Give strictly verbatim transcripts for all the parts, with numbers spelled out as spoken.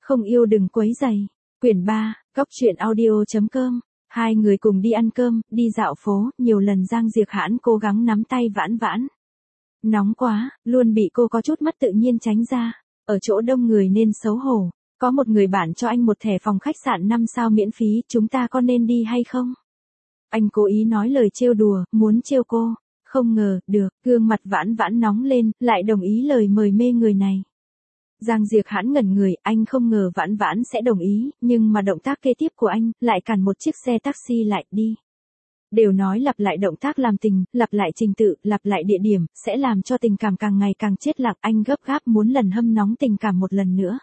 Không yêu đừng quấy rầy. Quyển ba, Cóc truyện audio.com. Hai người cùng đi ăn cơm, đi dạo phố, nhiều lần Giang Diệc Hãn cố gắng nắm tay Vãn Vãn. Nóng quá, luôn bị cô có chút mất tự nhiên tránh ra. Ở chỗ đông người nên xấu hổ. Có một người bạn cho anh một thẻ phòng khách sạn năm sao miễn phí, chúng ta có nên đi hay không? Anh cố ý nói lời trêu đùa, muốn trêu cô. Không ngờ, được, gương mặt Vãn Vãn nóng lên, lại đồng ý lời mời mê người này. Giang Diệc Hãn ngẩn người, anh không ngờ Vãn Vãn sẽ đồng ý, nhưng mà động tác kế tiếp của anh, lại cản một chiếc xe taxi lại đi. Đều nói lặp lại động tác làm tình, lặp lại trình tự, lặp lại địa điểm, sẽ làm cho tình cảm càng ngày càng chết lặng. Anh gấp gáp muốn lần hâm nóng tình cảm một lần nữa.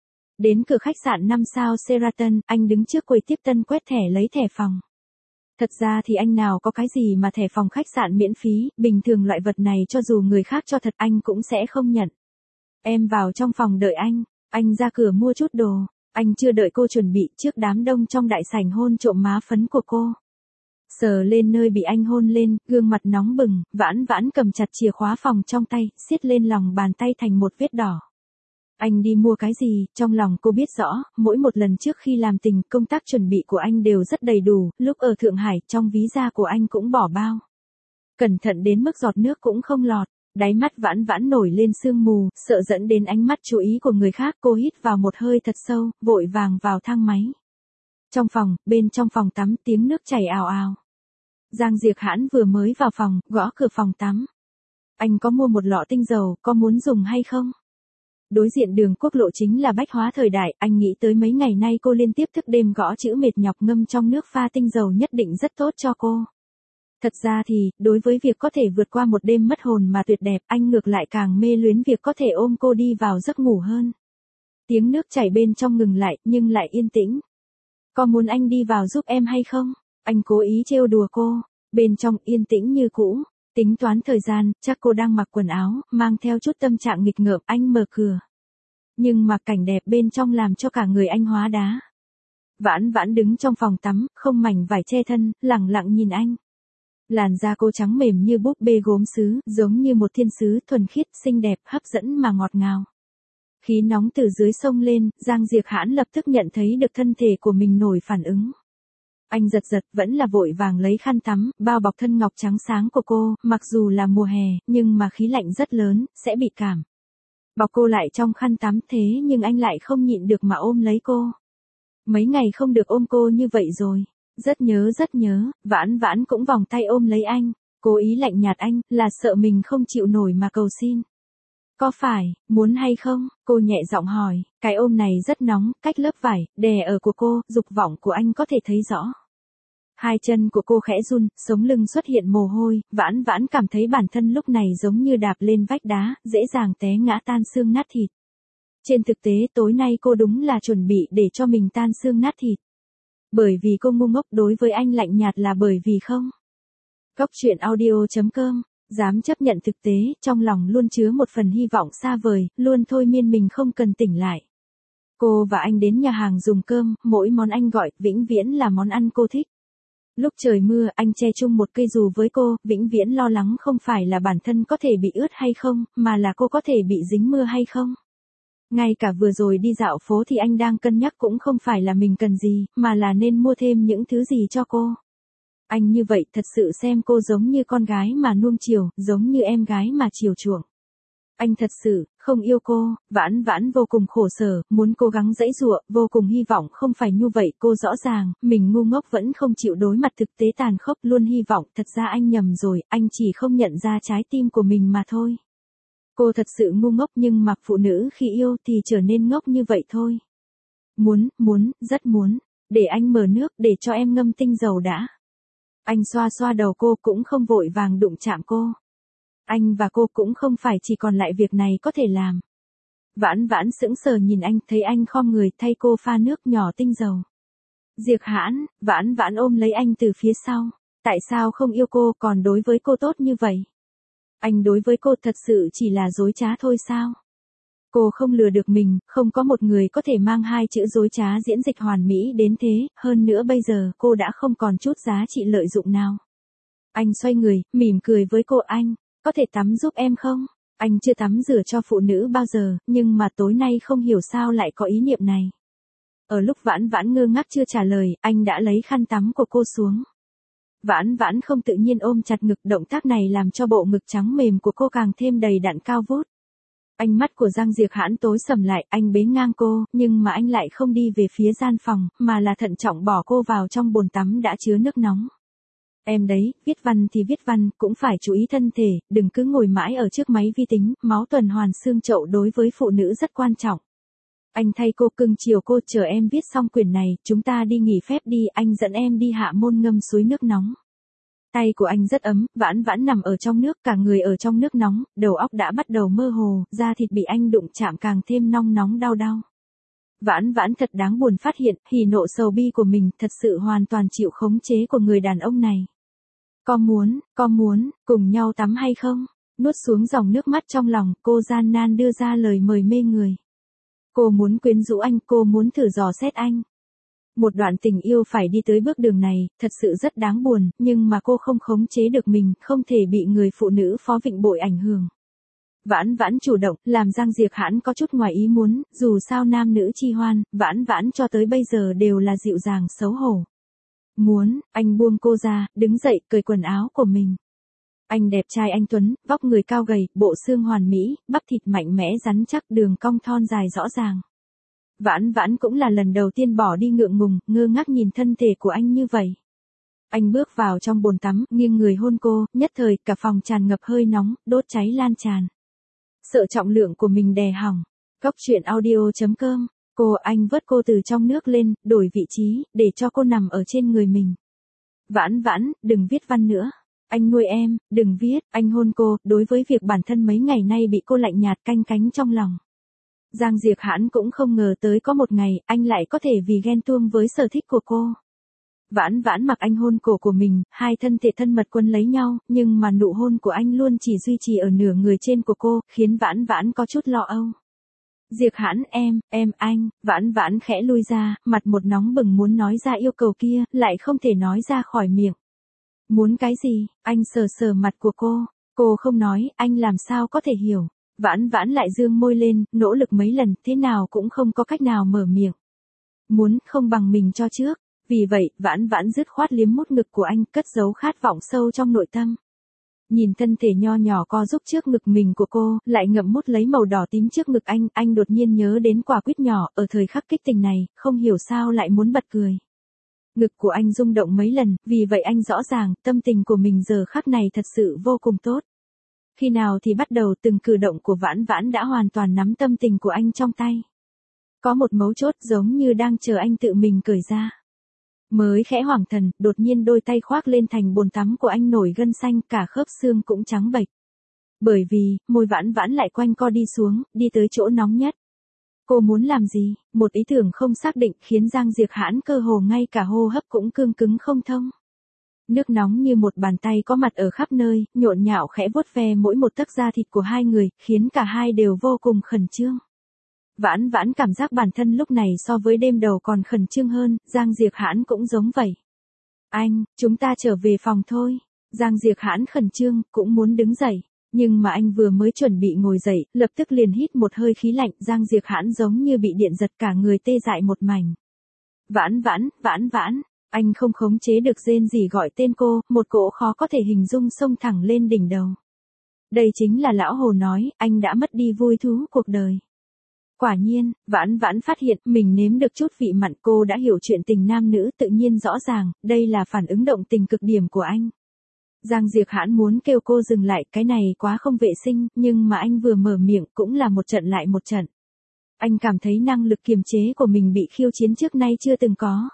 Đến cửa khách sạn năm sao Sheraton, anh đứng trước quầy tiếp tân quét thẻ lấy thẻ phòng. Thật ra thì anh nào có cái gì mà thẻ phòng khách sạn miễn phí, bình thường loại vật này cho dù người khác cho thật anh cũng sẽ không nhận. Em vào trong phòng đợi anh, anh ra cửa mua chút đồ, anh chưa đợi cô chuẩn bị trước đám đông trong đại sảnh hôn trộm má phấn của cô. Sờ lên nơi bị anh hôn lên, gương mặt nóng bừng, Vãn Vãn cầm chặt chìa khóa phòng trong tay, siết lên lòng bàn tay thành một vết đỏ. Anh đi mua cái gì, trong lòng cô biết rõ, mỗi một lần trước khi làm tình, công tác chuẩn bị của anh đều rất đầy đủ, lúc ở Thượng Hải, trong ví da của anh cũng bỏ bao. Cẩn thận đến mức giọt nước cũng không lọt, đáy mắt Vãn Vãn nổi lên sương mù, sợ dẫn đến ánh mắt chú ý của người khác, cô hít vào một hơi thật sâu, vội vàng vào thang máy. Trong phòng, bên trong phòng tắm tiếng nước chảy ào ào. Giang Diệc Hãn vừa mới vào phòng, gõ cửa phòng tắm. Anh có mua một lọ tinh dầu, có muốn dùng hay không? Đối diện đường quốc lộ chính là bách hóa thời đại, anh nghĩ tới mấy ngày nay cô liên tiếp thức đêm gõ chữ mệt nhọc ngâm trong nước pha tinh dầu nhất định rất tốt cho cô. Thật ra thì, đối với việc có thể vượt qua một đêm mất hồn mà tuyệt đẹp, anh ngược lại càng mê luyến việc có thể ôm cô đi vào giấc ngủ hơn. Tiếng nước chảy bên trong ngừng lại, nhưng lại yên tĩnh. Có muốn anh đi vào giúp em hay không? Anh cố ý trêu đùa cô, bên trong yên tĩnh như cũ. Tính toán thời gian, chắc cô đang mặc quần áo, mang theo chút tâm trạng nghịch ngợm, anh mở cửa. Nhưng mà cảnh đẹp bên trong làm cho cả người anh hóa đá. Vãn Vãn đứng trong phòng tắm, không mảnh vải che thân, lẳng lặng nhìn anh. Làn da cô trắng mềm như búp bê gốm sứ, giống như một thiên sứ thuần khiết, xinh đẹp, hấp dẫn mà ngọt ngào. Khí nóng từ dưới sông lên, Giang Diệc Hãn lập tức nhận thấy được thân thể của mình nổi phản ứng. Anh giật giật, vẫn là vội vàng lấy khăn tắm, bao bọc thân ngọc trắng sáng của cô, mặc dù là mùa hè, nhưng mà khí lạnh rất lớn, sẽ bị cảm. Bọc cô lại trong khăn tắm thế nhưng anh lại không nhịn được mà ôm lấy cô. Mấy ngày không được ôm cô như vậy rồi. Rất nhớ rất nhớ, Vãn Vãn cũng vòng tay ôm lấy anh, cố ý lạnh nhạt anh, là sợ mình không chịu nổi mà cầu xin. Có phải, muốn hay không? Cô nhẹ giọng hỏi, cái ôm này rất nóng, cách lớp vải, đè ở của cô, dục vọng của anh có thể thấy rõ. Hai chân của cô khẽ run, sống lưng xuất hiện mồ hôi, Vãn Vãn cảm thấy bản thân lúc này giống như đạp lên vách đá, dễ dàng té ngã tan xương nát thịt. Trên thực tế tối nay cô đúng là chuẩn bị để cho mình tan xương nát thịt. Bởi vì cô ngu ngốc đối với anh lạnh nhạt là bởi vì không. Cóc truyện audio.com, dám chấp nhận thực tế, trong lòng luôn chứa một phần hy vọng xa vời, luôn thôi miên mình không cần tỉnh lại. Cô và anh đến nhà hàng dùng cơm, mỗi món anh gọi, vĩnh viễn là món ăn cô thích. Lúc trời mưa, anh che chung một cây dù với cô, vĩnh viễn lo lắng không phải là bản thân có thể bị ướt hay không, mà là cô có thể bị dính mưa hay không. Ngay cả vừa rồi đi dạo phố thì anh đang cân nhắc cũng không phải là mình cần gì, mà là nên mua thêm những thứ gì cho cô. Anh như vậy thật sự xem cô giống như con gái mà nuông chiều, giống như em gái mà chiều chuộng. Anh thật sự, không yêu cô, Vãn Vãn vô cùng khổ sở, muốn cố gắng giãy giụa, vô cùng hy vọng không phải như vậy, cô rõ ràng, mình ngu ngốc vẫn không chịu đối mặt thực tế tàn khốc, luôn hy vọng, thật ra anh nhầm rồi, anh chỉ không nhận ra trái tim của mình mà thôi. Cô thật sự ngu ngốc nhưng mà phụ nữ khi yêu thì trở nên ngốc như vậy thôi. Muốn, muốn, rất muốn, để anh mở nước để cho em ngâm tinh dầu đã. Anh xoa xoa đầu cô cũng không vội vàng đụng chạm cô. Anh và cô cũng không phải chỉ còn lại việc này có thể làm. Vãn Vãn sững sờ nhìn anh, thấy anh khom người thay cô pha nước nhỏ tinh dầu. Diệc Hãn, Vãn Vãn ôm lấy anh từ phía sau. Tại sao không yêu cô còn đối với cô tốt như vậy? Anh đối với cô thật sự chỉ là dối trá thôi sao? Cô không lừa được mình, không có một người có thể mang hai chữ dối trá diễn dịch hoàn mỹ đến thế, hơn nữa bây giờ cô đã không còn chút giá trị lợi dụng nào. Anh xoay người, mỉm cười với cô, anh, có thể tắm giúp em không? Anh chưa tắm rửa cho phụ nữ bao giờ, nhưng mà tối nay không hiểu sao lại có ý niệm này. Ở lúc Vãn Vãn ngơ ngác chưa trả lời, anh đã lấy khăn tắm của cô xuống. Vãn Vãn không tự nhiên ôm chặt ngực, động tác này làm cho bộ ngực trắng mềm của cô càng thêm đầy đặn cao vút. Ánh mắt của Giang Diệp Hãn tối sầm lại, anh bế ngang cô, nhưng mà anh lại không đi về phía gian phòng, mà là thận trọng bỏ cô vào trong bồn tắm đã chứa nước nóng. Em đấy, viết văn thì viết văn, cũng phải chú ý thân thể, đừng cứ ngồi mãi ở trước máy vi tính, máu tuần hoàn xương chậu đối với phụ nữ rất quan trọng. Anh thay cô cưng chiều cô, chờ em viết xong quyển này, chúng ta đi nghỉ phép đi, anh dẫn em đi Hạ Môn ngâm suối nước nóng. Tay của anh rất ấm, Vãn Vãn nằm ở trong nước, cả người ở trong nước nóng, đầu óc đã bắt đầu mơ hồ, da thịt bị anh đụng chạm càng thêm nong nóng đau đau. Vãn Vãn thật đáng buồn phát hiện, hỉ nộ sầu bi của mình thật sự hoàn toàn chịu khống chế của người đàn ông này. Có muốn, có muốn, cùng nhau tắm hay không? Nuốt xuống dòng nước mắt trong lòng, cô gian nan đưa ra lời mời mê người. Cô muốn quyến rũ anh, cô muốn thử dò xét anh. Một đoạn tình yêu phải đi tới bước đường này, thật sự rất đáng buồn, nhưng mà cô không khống chế được mình, không thể bị người phụ nữ Phó Vịnh Bội ảnh hưởng. Vãn Vãn chủ động, làm Giang Diệp Hãn có chút ngoài ý muốn, dù sao nam nữ chi hoan, Vãn Vãn cho tới bây giờ đều là dịu dàng xấu hổ. Muốn, anh buông cô ra, đứng dậy, cởi quần áo của mình. Anh đẹp trai anh tuấn, vóc người cao gầy, bộ xương hoàn mỹ, bắp thịt mạnh mẽ rắn chắc, đường cong thon dài rõ ràng. Vãn Vãn cũng là lần đầu tiên bỏ đi ngượng ngùng, ngơ ngác nhìn thân thể của anh như vậy. Anh bước vào trong bồn tắm, nghiêng người hôn cô, nhất thời cả phòng tràn ngập hơi nóng, đốt cháy lan tràn. Sợ trọng lượng của mình đè hỏng. Góc truyện audio chấm com. Cô anh vớt cô từ trong nước lên, đổi vị trí, để cho cô nằm ở trên người mình. Vãn Vãn, đừng viết văn nữa. Anh nuôi em, đừng viết, anh hôn cô, đối với việc bản thân mấy ngày nay bị cô lạnh nhạt canh cánh trong lòng. Giang Diệp Hãn cũng không ngờ tới có một ngày, anh lại có thể vì ghen tuông với sở thích của cô. Vãn Vãn mặc anh hôn cổ của mình, hai thân thể thân mật quấn lấy nhau, nhưng mà nụ hôn của anh luôn chỉ duy trì ở nửa người trên của cô, khiến Vãn Vãn có chút lo âu. Diệp Hãn em, em anh, Vãn Vãn khẽ lui ra, mặt một nóng bừng muốn nói ra yêu cầu kia, lại không thể nói ra khỏi miệng. Muốn cái gì? Anh sờ sờ mặt của cô, cô không nói, anh làm sao có thể hiểu. Vãn Vãn lại dương môi lên, nỗ lực mấy lần, thế nào cũng không có cách nào mở miệng. Muốn, không bằng mình cho trước. Vì vậy, Vãn Vãn dứt khoát liếm mút ngực của anh, cất giấu khát vọng sâu trong nội tâm. Nhìn thân thể nho nhỏ co giúp trước ngực mình của cô, lại ngậm mút lấy màu đỏ tím trước ngực anh, anh đột nhiên nhớ đến quả quýt nhỏ, ở thời khắc kích tình này, không hiểu sao lại muốn bật cười. Ngực của anh rung động mấy lần, vì vậy anh rõ ràng, tâm tình của mình giờ khắc này thật sự vô cùng tốt. Khi nào thì bắt đầu từng cử động của Vãn Vãn đã hoàn toàn nắm tâm tình của anh trong tay. Có một mấu chốt giống như đang chờ anh tự mình cởi ra. Mới khẽ hoảng thần, đột nhiên đôi tay khoác lên thành bồn tắm của anh nổi gân xanh, cả khớp xương cũng trắng bệch. Bởi vì, môi Vãn Vãn lại quanh co đi xuống, đi tới chỗ nóng nhất. Cô muốn làm gì? Một ý tưởng không xác định khiến Giang Diệp Hãn cơ hồ ngay cả hô hấp cũng cương cứng không thông. Nước nóng như một bàn tay có mặt ở khắp nơi, nhộn nhạo khẽ vuốt ve mỗi một tấc da thịt của hai người, khiến cả hai đều vô cùng khẩn trương. Vãn Vãn cảm giác bản thân lúc này so với đêm đầu còn khẩn trương hơn, Giang Diệp Hãn cũng giống vậy. Anh, chúng ta trở về phòng thôi. Giang Diệp Hãn khẩn trương, cũng muốn đứng dậy. Nhưng mà anh vừa mới chuẩn bị ngồi dậy, lập tức liền hít một hơi khí lạnh, Giang Diệp Hãn giống như bị điện giật cả người tê dại một mảnh. Vãn Vãn, Vãn Vãn, anh không khống chế được rên rỉ gọi tên cô, một cỗ khó có thể hình dung xông thẳng lên đỉnh đầu. Đây chính là lão Hồ nói, anh đã mất đi vui thú cuộc đời. Quả nhiên, Vãn Vãn phát hiện mình nếm được chút vị mặn, cô đã hiểu chuyện tình nam nữ tự nhiên rõ ràng, đây là phản ứng động tình cực điểm của anh. Giang Diệp Hãn muốn kêu cô dừng lại, cái này quá không vệ sinh, nhưng mà anh vừa mở miệng cũng là một trận lại một trận. Anh cảm thấy năng lực kiềm chế của mình bị khiêu chiến trước nay chưa từng có.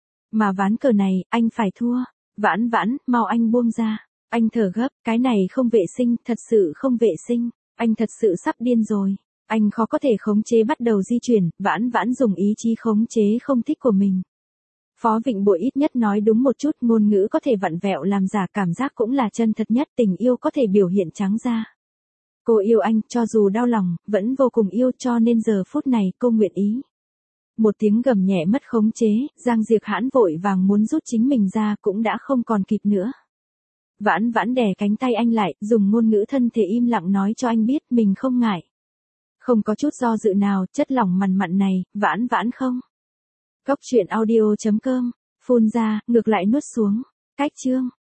Mà ván cờ này, anh phải thua. Vãn Vãn, mau anh buông ra. Anh thở gấp, cái này không vệ sinh, thật sự không vệ sinh. Anh thật sự sắp điên rồi. Anh khó có thể khống chế bắt đầu di chuyển, Vãn Vãn dùng ý chí khống chế không thích của mình. Phó Vịnh Bội ít nhất nói đúng một chút, ngôn ngữ có thể vặn vẹo làm giả, cảm giác cũng là chân thật nhất, tình yêu có thể biểu hiện trắng ra. Cô yêu anh, cho dù đau lòng, vẫn vô cùng yêu, cho nên giờ phút này cô nguyện ý. Một tiếng gầm nhẹ mất khống chế, Giang Diệp Hãn vội vàng muốn rút chính mình ra cũng đã không còn kịp nữa. Vãn vãn đè cánh tay anh lại, dùng ngôn ngữ thân thể im lặng nói cho anh biết mình không ngại. Không có chút do dự nào, chất lỏng mằn mặn này, vãn vãn không. Góc truyện audio chấm com, phun ra, ngược lại nuốt xuống. Cách chương.